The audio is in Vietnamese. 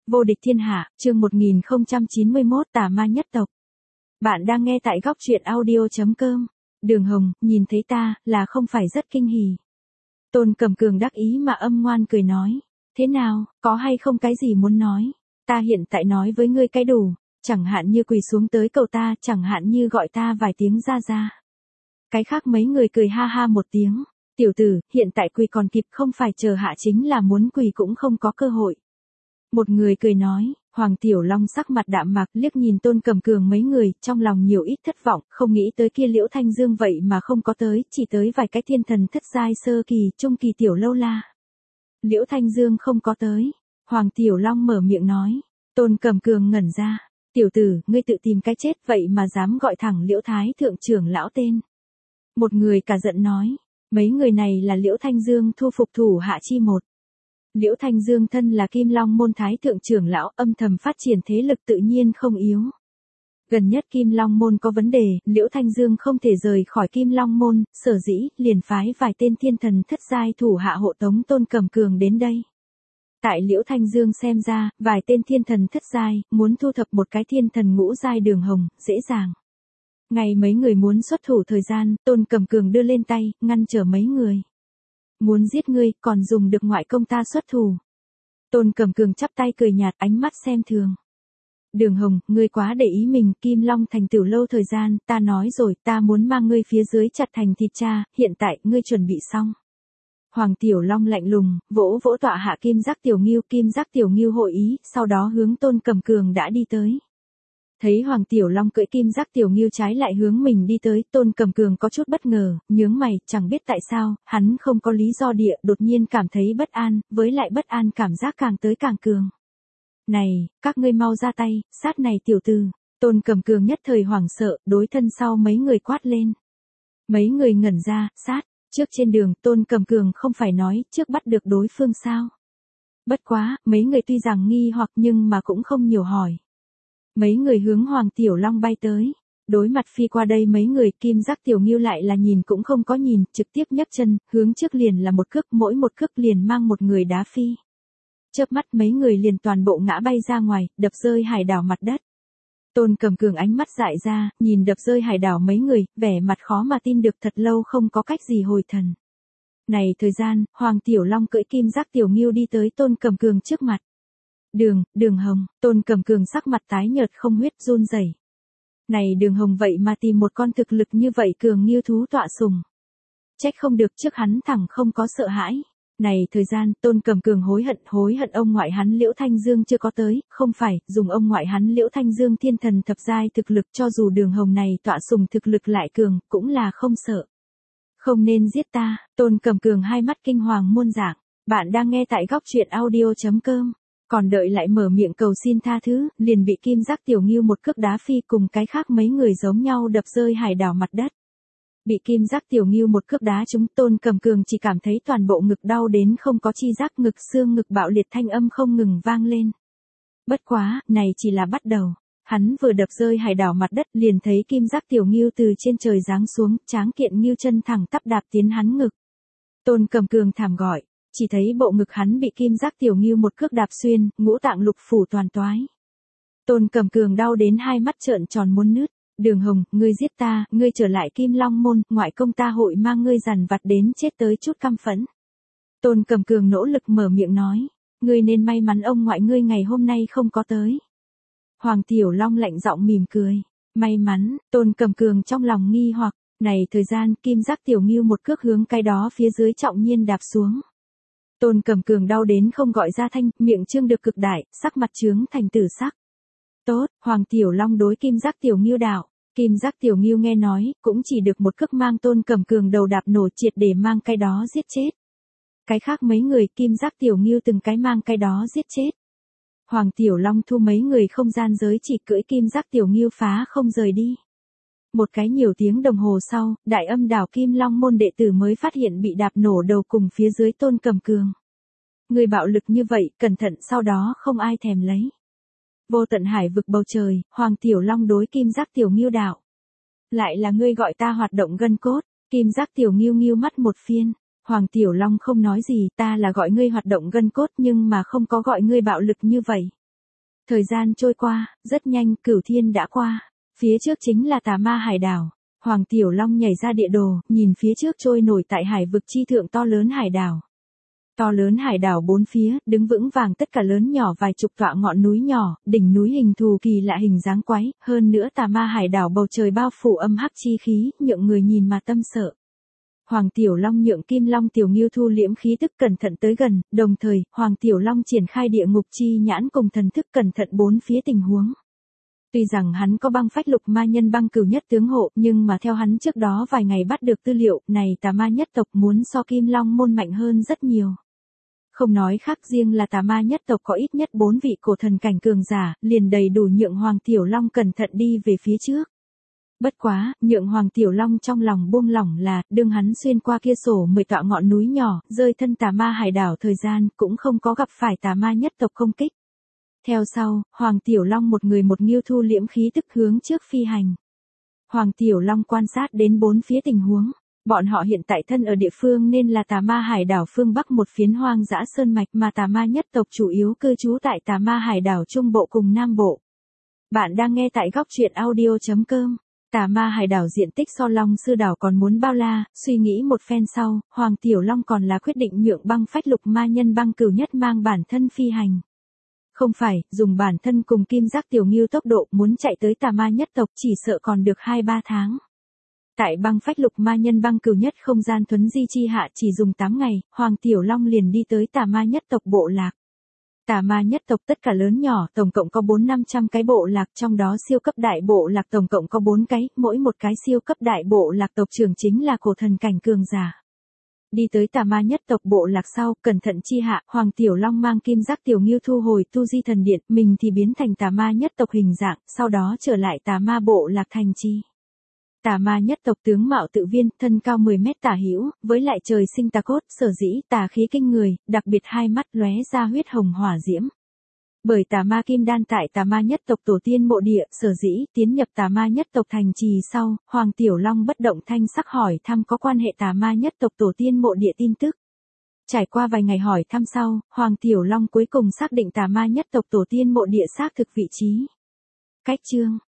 Vô địch thiên hạ, chương 1091 tà ma nhất tộc. Bạn đang nghe tại góc truyện audio.com. Đường Hồng, nhìn thấy ta, là không phải rất kinh hỉ. Tôn Cầm Cường đắc ý mà âm ngoan cười nói. Thế nào, có hay không cái gì muốn nói? Ta hiện tại nói với ngươi cái đủ, chẳng hạn như quỳ xuống tới cầu ta, chẳng hạn như gọi ta vài tiếng ra ra. Cái khác mấy người cười ha ha một tiếng. Tiểu tử, hiện tại quỳ còn kịp, không phải chờ hạ chính là muốn quỳ cũng không có cơ hội. Một người cười nói, Hoàng Tiểu Long sắc mặt đạm mạc liếc nhìn Tôn Cầm Cường mấy người, trong lòng nhiều ít thất vọng, không nghĩ tới kia Liễu Thanh Dương vậy mà không có tới, chỉ tới vài cái thiên thần thất giai sơ kỳ, trung kỳ tiểu lâu la. Liễu Thanh Dương không có tới, Hoàng Tiểu Long mở miệng nói, Tôn Cầm Cường ngẩn ra, tiểu tử, ngươi tự tìm cái chết vậy mà dám gọi thẳng Liễu Thái thượng trưởng lão tên. Một người cả giận nói, mấy người này là Liễu Thanh Dương thu phục thủ hạ chi một. Liễu Thanh Dương thân là Kim Long môn thái thượng trưởng lão, âm thầm phát triển thế lực tự nhiên không yếu. Gần nhất Kim Long môn có vấn đề, Liễu Thanh Dương không thể rời khỏi Kim Long môn, sở dĩ liền phái vài tên thiên thần thất giai thủ hạ hộ tống Tôn Cầm Cường đến đây. Tại Liễu Thanh Dương xem ra, vài tên thiên thần thất giai muốn thu thập một cái thiên thần ngũ giai Đường Hồng, dễ dàng. Ngày mấy người muốn xuất thủ thời gian, Tôn Cầm Cường đưa lên tay, ngăn trở mấy người. Muốn giết ngươi, còn dùng được ngoại công ta xuất thủ. Tôn Cầm Cường chắp tay cười nhạt, ánh mắt xem thường. Đường Hồng, ngươi quá để ý mình, Kim Long thành tiểu lâu thời gian, ta nói rồi, ta muốn mang ngươi phía dưới chặt thành thịt cha, hiện tại, ngươi chuẩn bị xong. Hoàng Tiểu Long lạnh lùng, vỗ vỗ tọa hạ Kim Giác Tiểu Ngưu hội ý, sau đó hướng Tôn Cầm Cường đã đi tới. Thấy Hoàng Tiểu Long cưỡi Kim Giác Tiểu Ngưu trái lại hướng mình đi tới, Tôn Cầm Cường có chút bất ngờ, nhướng mày, chẳng biết tại sao, hắn không có lý do địa, đột nhiên cảm thấy bất an, với lại bất an cảm giác càng tới càng cường. Này, các ngươi mau ra tay, sát này tiểu tử. Tôn Cầm Cường nhất thời hoảng sợ, đối thân sau mấy người quát lên. Mấy người ngẩn ra, sát, trước trên đường, Tôn Cầm Cường không phải nói, trước bắt được đối phương sao. Bất quá, mấy người tuy rằng nghi hoặc nhưng mà cũng không nhiều hỏi. Mấy người hướng Hoàng Tiểu Long bay tới. Đối mặt phi qua đây mấy người, Kim Giác Tiểu Ngưu lại là nhìn cũng không có nhìn, trực tiếp nhấc chân, hướng trước liền là một cước, mỗi một cước liền mang một người đá phi. Chớp mắt mấy người liền toàn bộ ngã bay ra ngoài, đập rơi hải đảo mặt đất. Tôn Cầm Cường ánh mắt dại ra, nhìn đập rơi hải đảo mấy người, vẻ mặt khó mà tin được, thật lâu không có cách gì hồi thần. Này thời gian, Hoàng Tiểu Long cưỡi Kim Giác Tiểu Ngưu đi tới Tôn Cầm Cường trước mặt. Đường Hồng, Tôn Cầm Cường sắc mặt tái nhợt không huyết run rẩy. Này Đường Hồng vậy mà tìm một con thực lực như vậy cường nghiêu thú tọa sùng. Trách không được trước hắn thẳng không có sợ hãi. Này thời gian, Tôn Cầm Cường hối hận ông ngoại hắn Liễu Thanh Dương chưa có tới, không phải, dùng ông ngoại hắn Liễu Thanh Dương thiên thần thập giai thực lực, cho dù Đường Hồng này tọa sùng thực lực lại cường, cũng là không sợ. Không nên giết ta, Tôn Cầm Cường hai mắt kinh hoàng muôn dạng. Bạn đang nghe tại góc truyện audio.com. Còn đợi lại mở miệng cầu xin tha thứ, liền bị Kim Giác Tiểu Ngưu một cước đá phi cùng cái khác mấy người giống nhau đập rơi hải đảo mặt đất. Bị Kim Giác Tiểu Ngưu một cước đá trúng, Tôn Cầm Cường chỉ cảm thấy toàn bộ ngực đau đến không có chi giác, ngực xương ngực bạo liệt, thanh âm không ngừng vang lên. Bất quá, này chỉ là bắt đầu. Hắn vừa đập rơi hải đảo mặt đất liền thấy Kim Giác Tiểu Ngưu từ trên trời giáng xuống, tráng kiện ngưu chân thẳng tắp đạp tiến hắn ngực. Tôn Cầm Cường thảm gọi. Chỉ thấy bộ ngực hắn bị Kim Giác Tiểu Ngưu một cước đạp xuyên, ngũ tạng lục phủ toàn toái. Tôn Cầm Cường đau đến hai mắt trợn tròn muốn nứt. Đường Hồng, ngươi giết ta, ngươi trở lại Kim Long môn, ngoại công ta hội mang ngươi dằn vặt đến chết tới chút căm phẫn. Tôn Cầm Cường nỗ lực mở miệng nói, ngươi nên may mắn ông ngoại ngươi ngày hôm nay không có tới. Hoàng Tiểu Long lạnh giọng mỉm cười, may mắn, Tôn Cầm Cường trong lòng nghi hoặc, này thời gian Kim Giác Tiểu Ngưu một cước hướng cái đó phía dưới trọng nhiên đạp xuống. Tôn Cầm Cường đau đến không gọi ra thanh, miệng trương được cực đại, sắc mặt trướng thành tử sắc. Tốt, Hoàng Tiểu Long đối Kim Giác Tiểu Ngưu đạo. Kim Giác Tiểu Ngưu nghe nói, cũng chỉ được một cước mang Tôn Cầm Cường đầu đạp nổ triệt để mang cái đó giết chết. Cái khác mấy người Kim Giác Tiểu Ngưu từng cái mang cái đó giết chết. Hoàng Tiểu Long thu mấy người không gian giới chỉ cưỡi Kim Giác Tiểu Ngưu phá không rời đi. Một cái nhiều tiếng đồng hồ sau, Đại Âm đảo Kim Long môn đệ tử mới phát hiện bị đạp nổ đầu cùng phía dưới Tôn Cầm Cường. Người bạo lực như vậy, cẩn thận sau đó không ai thèm lấy. Vô tận hải vực bầu trời, Hoàng Tiểu Long đối Kim Giác Tiểu Ngưu đạo. Lại là ngươi gọi ta hoạt động gân cốt, Kim Giác Tiểu Ngưu nghiêu mắt một phiên. Hoàng Tiểu Long không nói gì, ta là gọi ngươi hoạt động gân cốt nhưng mà không có gọi ngươi bạo lực như vậy. Thời gian trôi qua, rất nhanh, Cửu Thiên đã qua. Phía trước chính là Tà Ma Hải đảo. Hoàng Tiểu Long nhảy ra địa đồ, nhìn phía trước trôi nổi tại hải vực chi thượng to lớn hải đảo. To lớn hải đảo bốn phía, đứng vững vàng tất cả lớn nhỏ vài chục tọa ngọn núi nhỏ, đỉnh núi hình thù kỳ lạ hình dáng quái, hơn nữa Tà Ma Hải đảo bầu trời bao phủ âm hắc chi khí, nhượng người nhìn mà tâm sợ. Hoàng Tiểu Long nhượng Kim Long Tiểu Ngưu thu liễm khí tức cẩn thận tới gần, đồng thời, Hoàng Tiểu Long triển khai địa ngục chi nhãn cùng thần thức cẩn thận bốn phía tình huống. Tuy rằng hắn có băng phách lục ma nhân băng cửu nhất tướng hộ, nhưng mà theo hắn trước đó vài ngày bắt được tư liệu, này Tà Ma nhất tộc muốn so Kim Long môn mạnh hơn rất nhiều. Không nói khác, riêng là Tà Ma nhất tộc có ít nhất 4 vị cổ thần cảnh cường giả, liền đầy đủ nhượng Hoàng Tiểu Long cẩn thận đi về phía trước. Bất quá, nhượng Hoàng Tiểu Long trong lòng buông lỏng là, đương hắn xuyên qua kia sổ 10 tọa ngọn núi nhỏ, rơi thân Tà Ma Hải đảo thời gian, cũng không có gặp phải Tà Ma nhất tộc công kích. Theo sau, Hoàng Tiểu Long một người một ngưu thu liễm khí tức hướng trước phi hành. Hoàng Tiểu Long quan sát đến bốn phía tình huống. Bọn họ hiện tại thân ở địa phương nên là Tà Ma Hải đảo phương Bắc một phiến hoang dã sơn mạch mà Tà Ma nhất tộc chủ yếu cư trú tại Tà Ma Hải đảo Trung Bộ cùng Nam Bộ. Bạn đang nghe tại góc truyện audio.com. Tà Ma Hải đảo diện tích so Long Sư đảo còn muốn bao la, suy nghĩ một phen sau, Hoàng Tiểu Long còn là quyết định nhượng băng phách lục ma nhân băng cửu nhất mang bản thân phi hành. Không phải, dùng bản thân cùng Kim Giác Tiểu Ngưu tốc độ muốn chạy tới Tà Ma nhất tộc chỉ sợ còn được 2-3 tháng. Tại băng phách lục ma nhân băng cửu nhất không gian thuấn di chi hạ chỉ dùng 8 ngày, Hoàng Tiểu Long liền đi tới Tà Ma nhất tộc bộ lạc. Tà Ma nhất tộc tất cả lớn nhỏ tổng cộng có 400-500 cái bộ lạc, trong đó siêu cấp đại bộ lạc tổng cộng có 4 cái, mỗi một cái siêu cấp đại bộ lạc tộc trưởng chính là cổ thần cảnh cường giả. Đi tới Tà Ma nhất tộc bộ lạc sau, cẩn thận chi hạ, Hoàng Tiểu Long mang Kim Giác Tiểu Ngưu thu hồi tu di thần điện, mình thì biến thành Tà Ma nhất tộc hình dạng, sau đó trở lại Tà Ma bộ lạc thành chi. Tà Ma nhất tộc tướng mạo tự viên, thân cao 10 mét tả hữu, với lại trời sinh tà cốt, sở dĩ tà khí kinh người, đặc biệt hai mắt lóe ra huyết hồng hỏa diễm. Bởi Tà Ma kim đan tại Tà Ma nhất tộc tổ tiên mộ địa, sở dĩ tiến nhập Tà Ma nhất tộc thành trì sau, Hoàng Tiểu Long bất động thanh sắc hỏi thăm có quan hệ Tà Ma nhất tộc tổ tiên mộ địa tin tức. Trải qua vài ngày hỏi thăm sau, Hoàng Tiểu Long cuối cùng xác định Tà Ma nhất tộc tổ tiên mộ địa xác thực vị trí. Cách chương